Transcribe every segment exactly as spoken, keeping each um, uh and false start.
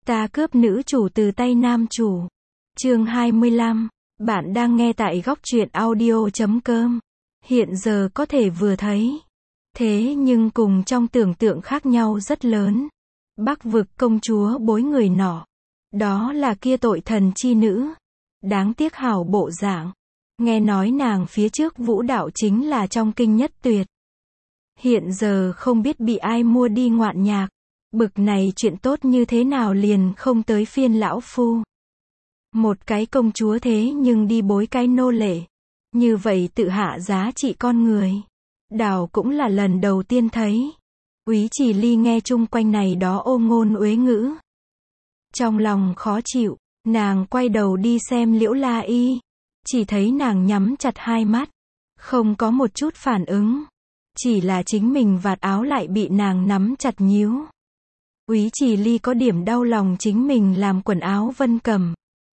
Ta cướp nữ chủ từ tay nam chủ. Chương hai mươi lăm. Bạn đang nghe tại góc truyện audio chấm com. Hiện giờ có thể vừa thấy. Thế nhưng cùng trong tưởng tượng khác nhau rất lớn. Bắc vực công chúa bối người nọ. Đó là kia tội thần chi nữ. Đáng tiếc hảo bộ dạng. Nghe nói nàng phía trước vũ đạo chính là trong kinh nhất tuyệt. Hiện giờ không biết bị ai mua đi ngoạn nhạc. Bực này chuyện tốt như thế nào liền không tới phiên lão phu. Một cái công chúa thế nhưng đi bối cái nô lệ. Như vậy tự hạ giá trị con người. Đào cũng là lần đầu tiên thấy. Úy Chỉ Ly nghe chung quanh này đó ô ngôn uế ngữ. Trong lòng khó chịu, nàng quay đầu đi xem Liễu La Y. Chỉ thấy nàng nhắm chặt hai mắt. Không có một chút phản ứng. Chỉ là chính mình vạt áo lại bị nàng nắm chặt nhíu. Úy Chỉ Ly có điểm đau lòng chính mình làm quần áo vân cầm.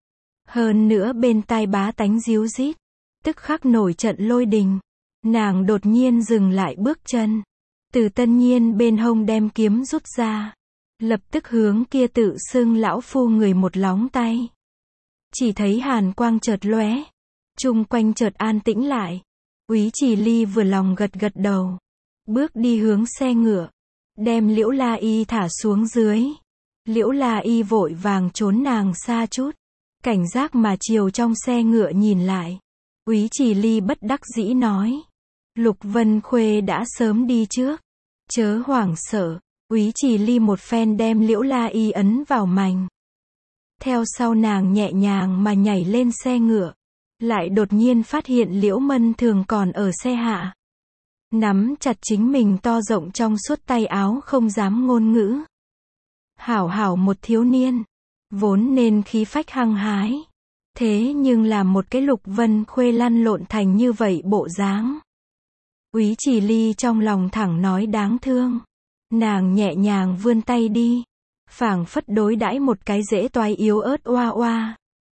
Hơn nữa bên tai bá tánh díu rít. Tức khắc nổi trận lôi đình. Nàng đột nhiên dừng lại bước chân. Từ Tân Nhiên bên hông đem kiếm rút ra. Lập tức hướng kia tự xưng lão phu người một lóng tay. Chỉ thấy hàn quang chợt lóe. Chung quanh chợt an tĩnh lại. Úy Chỉ Ly vừa lòng gật gật đầu. Bước đi hướng xe ngựa. Đem Liễu La Y thả xuống dưới. Liễu La Y vội vàng trốn nàng xa chút. Cảnh giác mà chiều trong xe ngựa nhìn lại. Úy Chỉ Ly bất đắc dĩ nói. Lục Vân Khuê đã sớm đi trước. Chớ hoảng sợ. Úy Chỉ Ly một phen đem Liễu La Y ấn vào mành. Theo sau nàng nhẹ nhàng mà nhảy lên xe ngựa. Lại đột nhiên phát hiện Liễu Mân Thường còn ở xe hạ. Nắm chặt chính mình to rộng trong suốt tay áo không dám ngôn ngữ. Hảo hảo một thiếu niên. Vốn nên khí phách hăng hái. Thế nhưng là một cái Lục Vân Khuê lăn lộn thành như vậy bộ dáng. Úy Chỉ Ly trong lòng thẳng nói đáng thương. Nàng nhẹ nhàng vươn tay đi. Phảng phất đối đãi một cái dễ toái yếu ớt oa oa.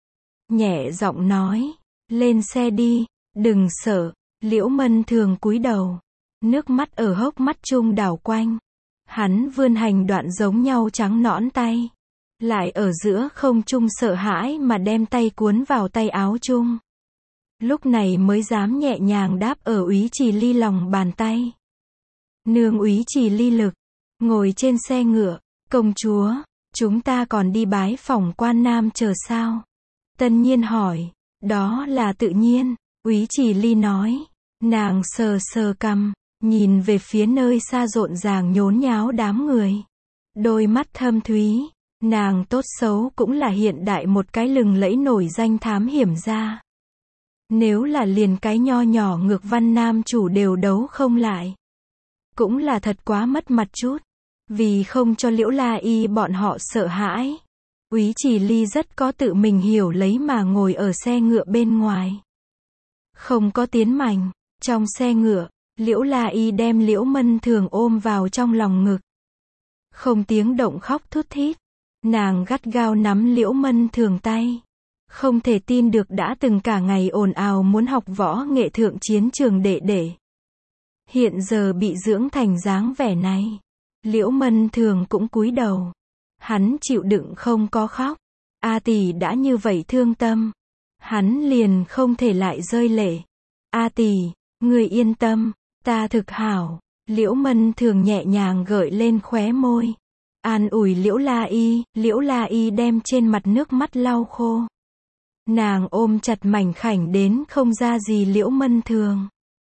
Nhẹ giọng nói. Lên xe đi, đừng sợ. Liễu Mân Thường cúi đầu. Nước mắt ở hốc mắt chung đảo quanh. Hắn vươn hành đoạn giống nhau trắng nõn tay. Lại ở giữa không trung sợ hãi mà đem tay cuốn vào tay áo chung. Lúc này mới dám nhẹ nhàng đáp ở Úy Chỉ Ly lòng bàn tay. Nương Úy Chỉ Ly lực. Ngồi trên xe ngựa. Công chúa, chúng ta còn đi bái phỏng quan nam chờ sao? Tân Nhiên hỏi. Đó là tự nhiên. Úy Chỉ Ly nói. Nàng sờ sờ cằm. Nhìn về phía nơi xa rộn ràng nhốn nháo đám người. Đôi mắt thâm thúy. Nàng tốt xấu cũng là hiện đại một cái lừng lẫy nổi danh thám hiểm gia. Nếu là liền cái nho nhỏ ngược văn nam chủ đều đấu không lại. Cũng là thật quá mất mặt chút. Vì không cho Liễu La Y bọn họ sợ hãi. Úy Chỉ Ly rất có tự mình hiểu lấy mà ngồi ở xe ngựa bên ngoài. Không có tiến mảnh. Trong xe ngựa, Liễu La Y đem Liễu Mân Thường ôm vào trong lòng ngực. Không tiếng động khóc thút thít. Nàng gắt gao nắm Liễu Mân Thường tay. Không thể tin được đã từng cả ngày ồn ào muốn học võ nghệ thượng chiến trường đệ đệ. Hiện giờ bị dưỡng thành dáng vẻ này. Liễu Mân Thường cũng cúi đầu. Hắn chịu đựng không có khóc. A tỷ đã như vậy thương tâm. Hắn liền không thể lại rơi lệ. A tỷ, người yên tâm, ta thực hảo. Liễu Mân Thường nhẹ nhàng gợi lên khóe môi. An ủi Liễu La Y. Liễu La Y đem trên mặt nước mắt lau khô. Nàng ôm chặt mảnh khảnh đến không ra gì Liễu Mân Thường.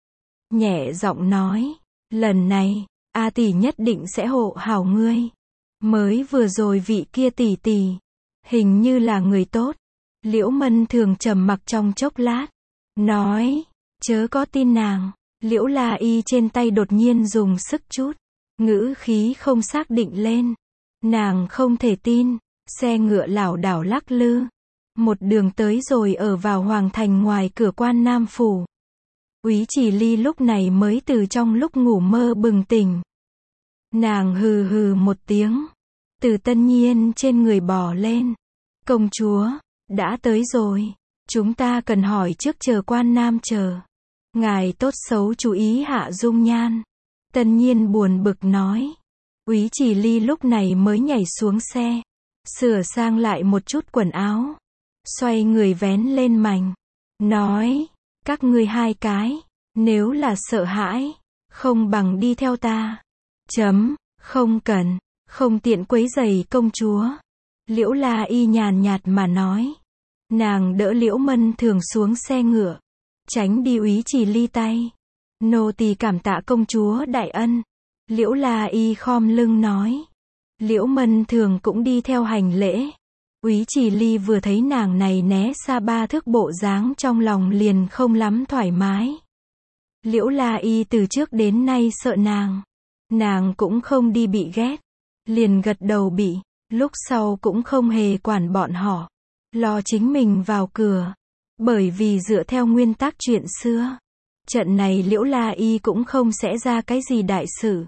Nhẹ giọng nói. Lần này, A tỷ nhất định sẽ hộ hảo ngươi. Mới vừa rồi vị kia tỷ tỷ. Hình như là người tốt. Liễu Mân Thường trầm mặc trong chốc lát. Nói. Chớ có tin nàng. Liễu La Y trên tay đột nhiên dùng sức chút. Ngữ khí không xác định lên. Nàng không thể tin. Xe ngựa lảo đảo lắc lư. Một đường tới rồi ở vào hoàng thành ngoài cửa quan Nam Phủ. Úy Chỉ Ly lúc này mới từ trong lúc ngủ mơ bừng tỉnh. Nàng hừ hừ một tiếng. Từ Tân Nhiên trên người bò lên. Công chúa, đã tới rồi. Chúng ta cần hỏi trước chờ quan nam chờ. Ngài tốt xấu chú ý hạ dung nhan. Tân Nhiên buồn bực nói. Úy Chỉ Ly lúc này mới nhảy xuống xe. sửa sang lại một chút quần áo, xoay người vén lên mành, nói, các ngươi hai cái, nếu là sợ hãi, không bằng đi theo ta. Chấm, không cần, không tiện quấy rầy công chúa. Liễu La Y nhàn nhạt mà nói. Nàng đỡ Liễu Mân Thường xuống xe ngựa, tránh đi Úy Trì Ly tay. Nô tỳ cảm tạ công chúa đại ân. Liễu La Y khom lưng nói. Liễu Mân Thường cũng đi theo hành lễ. Úy Trì Ly vừa thấy nàng này né xa ba thước bộ dáng trong lòng liền không lắm thoải mái. Liễu La Y từ trước đến nay sợ nàng. Nàng cũng không đi bị ghét. Liền gật đầu bị, lúc sau cũng không hề quản bọn họ. Lo chính mình vào cửa. Bởi vì dựa theo nguyên tắc chuyện xưa, trận này Liễu La Y cũng không sẽ ra cái gì đại sự.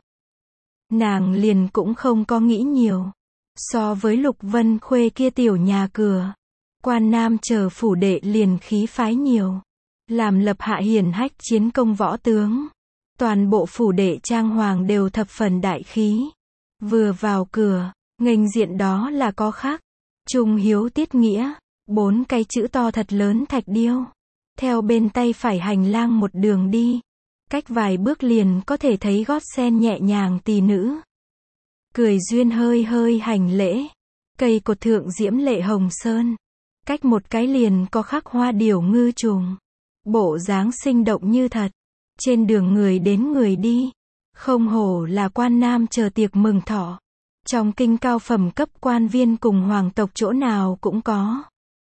Nàng liền cũng không có nghĩ nhiều. So với Lục Vân Khuê kia tiểu nhà cửa, Quan Nam chờ phủ đệ liền khí phái nhiều. Làm lập hạ hiển hách chiến công võ tướng. Toàn bộ phủ đệ trang hoàng đều thập phần đại khí. Vừa vào cửa, nghênh diện đó là có khắc Trung Hiếu Tiết Nghĩa, bốn cái chữ to thật lớn thạch điêu. Theo bên tay phải hành lang một đường đi, cách vài bước liền có thể thấy gót sen nhẹ nhàng tỳ nữ. Cười duyên hơi hơi hành lễ. Cây cột thượng diễm lệ hồng sơn. Cách một cái liền có khắc hoa điểu ngư trùng. Bộ dáng sinh động như thật. Trên đường người đến người đi. Không hổ là Quan Nam chờ tiệc mừng thọ. Trong kinh cao phẩm cấp quan viên cùng hoàng tộc chỗ nào cũng có.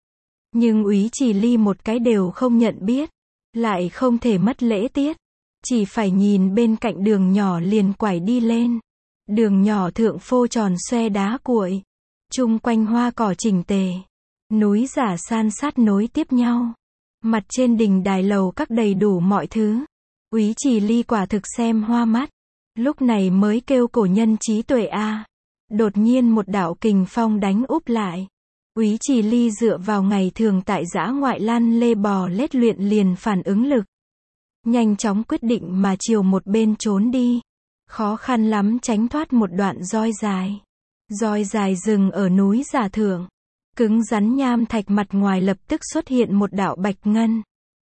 Nhưng Úy Trì Ly một cái đều không nhận biết. Lại không thể mất lễ tiết. Chỉ phải nhìn bên cạnh đường nhỏ liền quải đi lên. Đường nhỏ thượng phô tròn xoe đá cuội. Chung quanh hoa cỏ chỉnh tề. Núi giả san sát nối tiếp nhau. Mặt trên đình đài lầu các đầy đủ mọi thứ. Úy Trì Ly quả thực xem hoa mắt. Lúc này mới kêu cổ nhân trí tuệ a. Đột nhiên một đạo kình phong đánh úp lại. Úy Trì Ly dựa vào ngày thường tại dã ngoại lăn lê bò lết luyện liền phản ứng lực. Nhanh chóng quyết định mà chiều một bên trốn đi. Khó khăn lắm tránh thoát một đoạn roi dài. Roi dài dừng ở núi giả thượng. Cứng rắn nham thạch mặt ngoài lập tức xuất hiện một đạo bạch ngân.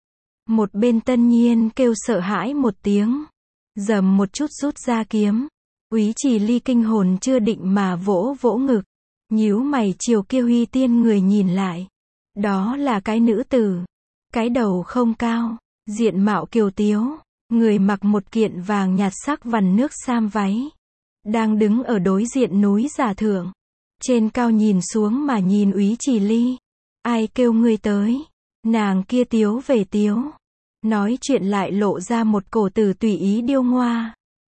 Một bên Tân Nhiên kêu sợ hãi một tiếng. Dầm một chút rút ra kiếm. Úy Trì Ly kinh hồn chưa định mà vỗ vỗ ngực. Nhíu mày chiều kia huy tiên người nhìn lại. Đó là cái nữ tử. Cái đầu không cao. Diện mạo kiều tiếu. Người mặc một kiện vàng nhạt sắc vằn nước sam váy. Đang đứng ở đối diện núi giả thượng. Trên cao nhìn xuống mà nhìn Úy Trì Ly. Ai kêu ngươi tới? Nàng kia tiếu về tiếu. Nói chuyện lại lộ ra một cổ tử tùy ý điêu ngoa.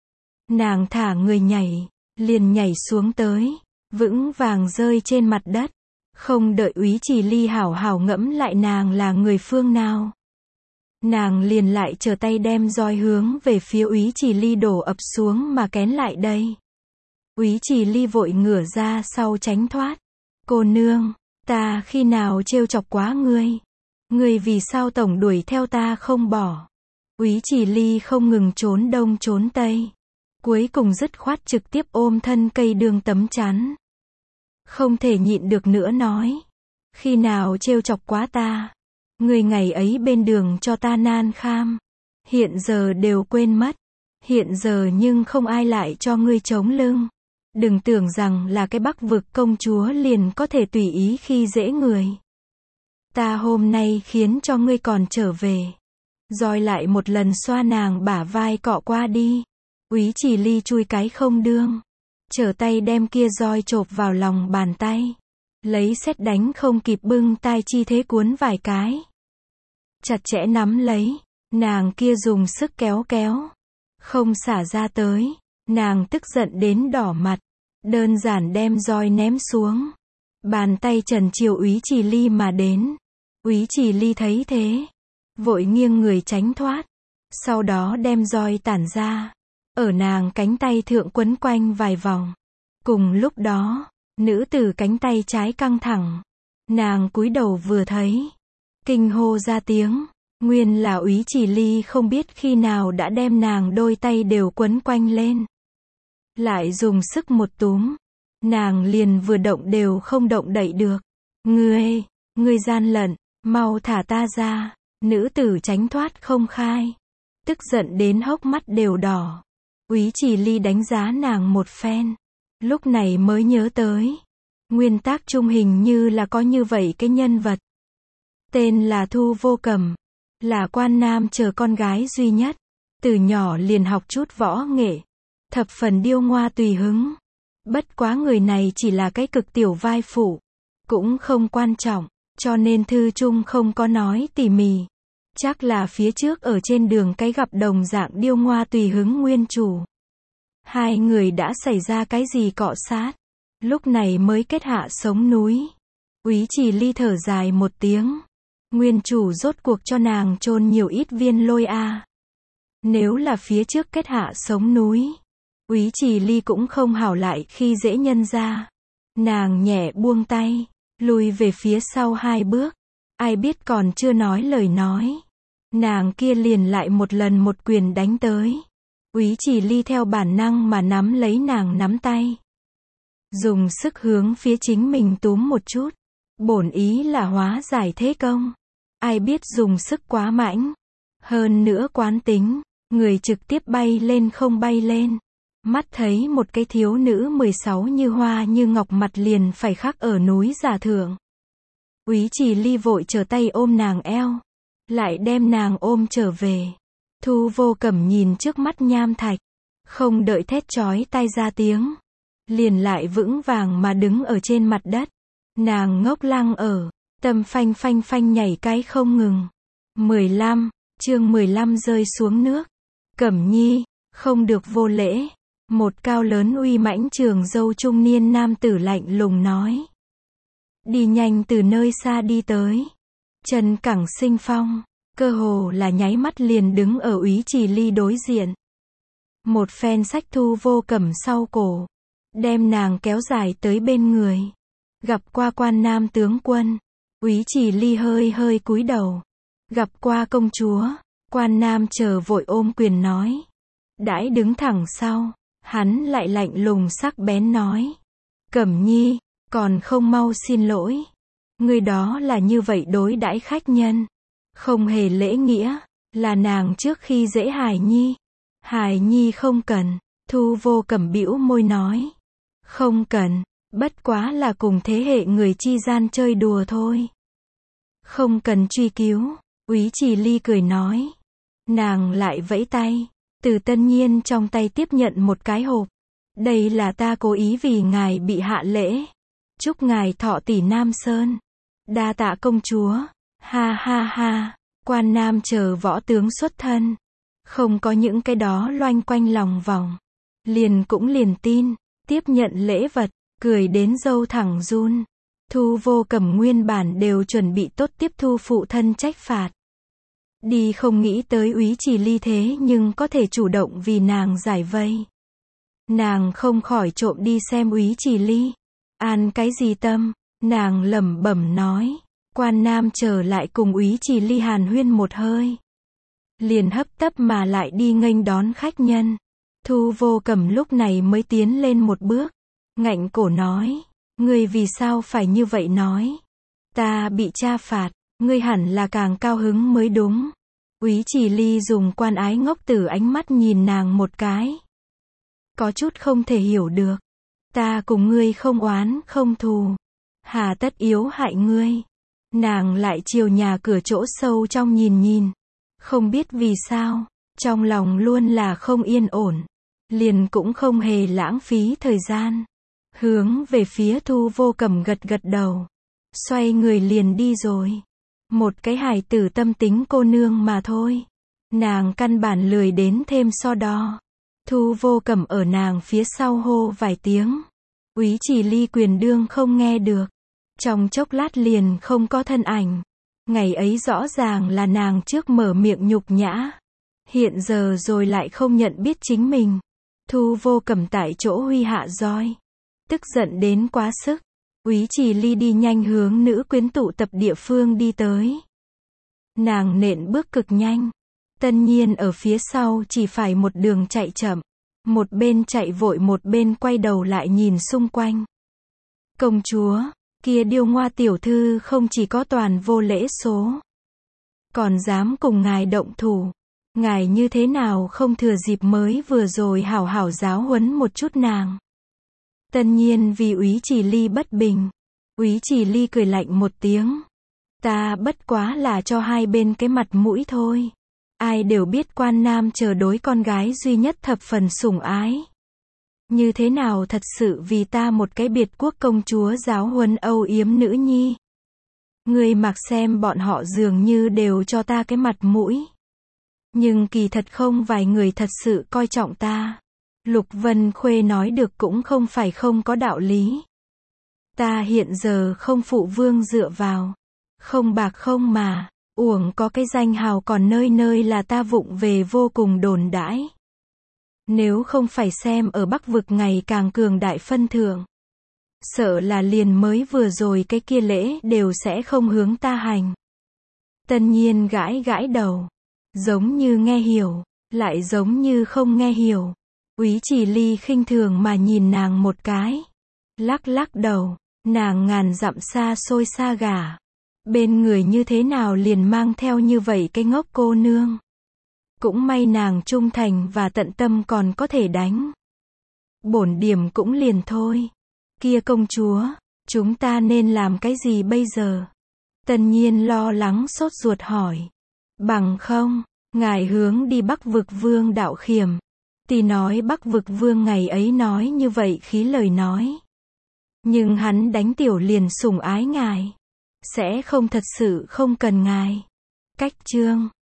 Nàng thả người nhảy. Liền nhảy xuống tới. Vững vàng rơi trên mặt đất. Không đợi Úy Trì Ly hảo hảo ngẫm lại nàng là người phương nào. Nàng liền lại trở tay đem roi hướng về phía Úy Trì Ly đổ ập xuống mà kén lại đây. Úy Trì Ly vội ngửa ra sau tránh thoát. Cô nương, ta khi nào trêu chọc quá ngươi? Ngươi vì sao tổng đuổi theo ta không bỏ? Úy Trì Ly không ngừng trốn đông trốn tây. Cuối cùng dứt khoát trực tiếp ôm thân cây đương tấm chắn. Không thể nhịn được nữa nói. Khi nào trêu chọc quá ta? Ngươi ngày ấy bên đường cho ta nan kham. Hiện giờ đều quên mất. Hiện giờ nhưng không ai lại cho ngươi chống lưng. Đừng tưởng rằng là cái Bắc vực công chúa liền có thể tùy ý khi dễ người. Ta hôm nay khiến cho ngươi còn trở về. Rồi lại một lần xoa nàng bả vai cọ qua đi. Úy Trì Ly chui cái không đương. Trở tay đem kia roi chộp vào lòng bàn tay. Lấy sét đánh không kịp bưng tai chi thế cuốn vài cái. Chặt chẽ nắm lấy. Nàng kia dùng sức kéo kéo. Không xả ra tới. Nàng tức giận đến đỏ mặt. Đơn giản đem roi ném xuống. Bàn tay trần chiều Úy Trì Ly mà đến. Úy Trì Ly thấy thế. Vội nghiêng người tránh thoát. Sau đó đem roi tản ra. Ở nàng cánh tay thượng quấn quanh vài vòng. Cùng lúc đó, nữ tử cánh tay trái căng thẳng. Nàng cúi đầu vừa thấy. Kinh hô ra tiếng. Nguyên là Úy Trì Ly không biết khi nào đã đem nàng đôi tay đều quấn quanh lên. Lại dùng sức một túm. nàng liền vừa động đều không động đậy được. Ngươi, ngươi gian lận, mau thả ta ra. Nữ tử tránh thoát không khai. Tức giận đến hốc mắt đều đỏ. Úy Chỉ Ly đánh giá nàng một phen. Lúc này mới nhớ tới. Nguyên tác trung hình như là có như vậy cái nhân vật. Tên là Thu Vô Cầm. Là quan nam chờ con gái duy nhất. Từ nhỏ liền học chút võ nghệ. Thập phần điêu ngoa tùy hứng. Bất quá người này chỉ là cái cực tiểu vai phụ. Cũng không quan trọng. Cho nên thư chung không có nói tỉ mỉ. Chắc là phía trước ở trên đường cái gặp đồng dạng điêu ngoa tùy hứng nguyên chủ. Hai người đã xảy ra cái gì cọ sát. Lúc này mới kết hạ sống núi. Úy Chỉ Ly thở dài một tiếng. Nguyên chủ rốt cuộc cho nàng chôn nhiều ít viên lôi a. Nếu là phía trước kết hạ sống núi. Úy Chỉ Ly cũng không hảo lại khi dễ nhân ra. Nàng nhẹ buông tay. Lùi về phía sau hai bước. Ai biết còn chưa nói lời nói. Nàng kia liền lại một lần một quyền đánh tới. Úy Chỉ Ly theo bản năng mà nắm lấy nàng nắm tay. Dùng sức hướng phía chính mình túm một chút. Bổn ý là hóa giải thế công. Ai biết dùng sức quá mạnh. Hơn nữa quán tính. Người trực tiếp bay lên không bay lên. Mắt thấy một cái thiếu nữ mười sáu như hoa như ngọc mặt liền phải khắc ở núi giả thượng. Úy Chỉ Ly vội trở tay ôm nàng eo. Lại đem nàng ôm trở về. Thu Vô Cầm nhìn trước mắt nham thạch. Không đợi thét chói tai ra tiếng. Liền lại vững vàng mà đứng ở trên mặt đất. Nàng ngốc lăng ở. Tâm phanh phanh phanh nhảy cái không ngừng. mười lăm, chương mười lăm rơi xuống nước. Cẩm Nhi, không được vô lễ. Một cao lớn uy mãnh trường dâu trung niên nam tử lạnh lùng nói. Đi nhanh từ nơi xa đi tới. Trần Cẳng Sinh Phong. Cơ hồ là nháy mắt liền đứng ở Úy Chỉ Ly đối diện. Một phen xách Thu Vô Cầm sau cổ. Đem nàng kéo dài tới bên người. Gặp qua quan nam tướng quân. Úy Chỉ Ly hơi hơi cúi đầu. Gặp qua công chúa. Quan nam chờ vội ôm quyền nói. Đãi đứng thẳng sau. Hắn lại lạnh lùng sắc bén nói. Cẩm Nhi, còn không mau xin lỗi. Người đó là như vậy đối đãi khách nhân. Không hề lễ nghĩa. Là nàng trước khi dễ Hải Nhi. Hải Nhi không cần. Thu Vô Cầm bĩu môi nói. Không cần. Bất quá là cùng thế hệ người chi gian chơi đùa thôi. Không cần truy cứu. Úy Chỉ Ly cười nói. Nàng lại vẫy tay. Từ Tân Nhiên trong tay tiếp nhận một cái hộp. Đây là ta cố ý vì ngài bị hạ lễ. Chúc ngài thọ tỷ Nam Sơn. Đa tạ công chúa. Ha ha ha. Quan nam chờ võ tướng xuất thân. Không có những cái đó loanh quanh lòng vòng. Liền cũng liền tin. Tiếp nhận lễ vật. Cười đến râu thẳng run. Thu Vô Cầm nguyên bản đều chuẩn bị tốt tiếp thu phụ thân trách phạt. Đi không nghĩ tới Úy Chỉ Ly thế nhưng có thể chủ động vì nàng giải vây. Nàng không khỏi trộm đi xem Úy Chỉ Ly. An cái gì tâm, nàng lẩm bẩm nói. Quan nam trở lại cùng Úy Chỉ Ly hàn huyên một hơi. Liền hấp tấp mà lại đi nghênh đón khách nhân. Thu Vô Cầm lúc này mới tiến lên một bước. Ngạnh cổ nói. Ngươi vì sao phải như vậy nói? Ta bị cha phạt. Ngươi hẳn là càng cao hứng mới đúng. Úy Chỉ Ly dùng quan ái ngốc tử ánh mắt nhìn nàng một cái. Có chút không thể hiểu được. Ta cùng ngươi không oán không thù. Hà tất yếu hại ngươi. Nàng lại chiều nhà cửa chỗ sâu trong nhìn nhìn. Không biết vì sao. Trong lòng luôn là không yên ổn. Liền cũng không hề lãng phí thời gian. Hướng về phía Thu Vô Cầm gật gật đầu. Xoay người liền đi rồi. Một cái hài tử tâm tính cô nương mà thôi. Nàng căn bản lười đến thêm so đo. Thu Vô Cầm ở nàng phía sau hô vài tiếng. Úy Chỉ Ly quyền đương không nghe được. Trong chốc lát liền không có thân ảnh. Ngày ấy rõ ràng là nàng trước mở miệng nhục nhã. Hiện giờ rồi lại không nhận biết chính mình. Thu Vô Cầm tại chỗ huy hạ roi. Tức giận đến quá sức. Úy Chỉ Ly đi nhanh hướng nữ quyến tụ tập địa phương đi tới. Nàng nện bước cực nhanh. Tân Nhiên ở phía sau chỉ phải một đường chạy chậm. Một bên chạy vội một bên quay đầu lại nhìn xung quanh. Công chúa, kia điêu ngoa tiểu thư không chỉ có toàn vô lễ số, còn dám cùng ngài động thủ. Ngài như thế nào không thừa dịp mới vừa rồi hảo hảo giáo huấn một chút nàng. Tân Nhiên vì Úy Chỉ Ly bất bình. Úy Chỉ Ly cười lạnh một tiếng. Ta bất quá là cho hai bên cái mặt mũi thôi. Ai đều biết quan nam chờ đối con gái duy nhất thập phần sủng ái. Như thế nào thật sự vì ta một cái biệt quốc công chúa giáo huấn âu yếm nữ nhi. Ngươi mặc xem bọn họ dường như đều cho ta cái mặt mũi. Nhưng kỳ thật không vài người thật sự coi trọng ta. Lục Vân Khuê nói được cũng không phải không có đạo lý. Ta hiện giờ không phụ vương dựa vào. Không bạc không mà, uổng có cái danh hào còn nơi nơi là ta vụng về vô cùng đồn đãi. Nếu không phải xem ở Bắc vực ngày càng cường đại phân thượng. Sợ là liền mới vừa rồi cái kia lễ đều sẽ không hướng ta hành. Tân Nhiên gãi gãi đầu. Giống như nghe hiểu, lại giống như không nghe hiểu. Úy Chỉ Ly khinh thường mà nhìn nàng một cái. Lắc lắc đầu, nàng ngàn dặm xa xôi xa gả. Bên người như thế nào liền mang theo như vậy cái ngốc cô nương. Cũng may nàng trung thành và tận tâm còn có thể đánh. Bổn điểm cũng liền thôi. Kia công chúa, chúng ta nên làm cái gì bây giờ? Tân Nhiên lo lắng sốt ruột hỏi. Bằng không, ngài hướng đi Bắc vực vương đạo khiểm. Tỷ nói Bắc vực vương ngày ấy nói như vậy khí lời nói. Nhưng hắn đánh tiểu liền sủng ái ngài. Sẽ không thật sự không cần ngài. Cách chương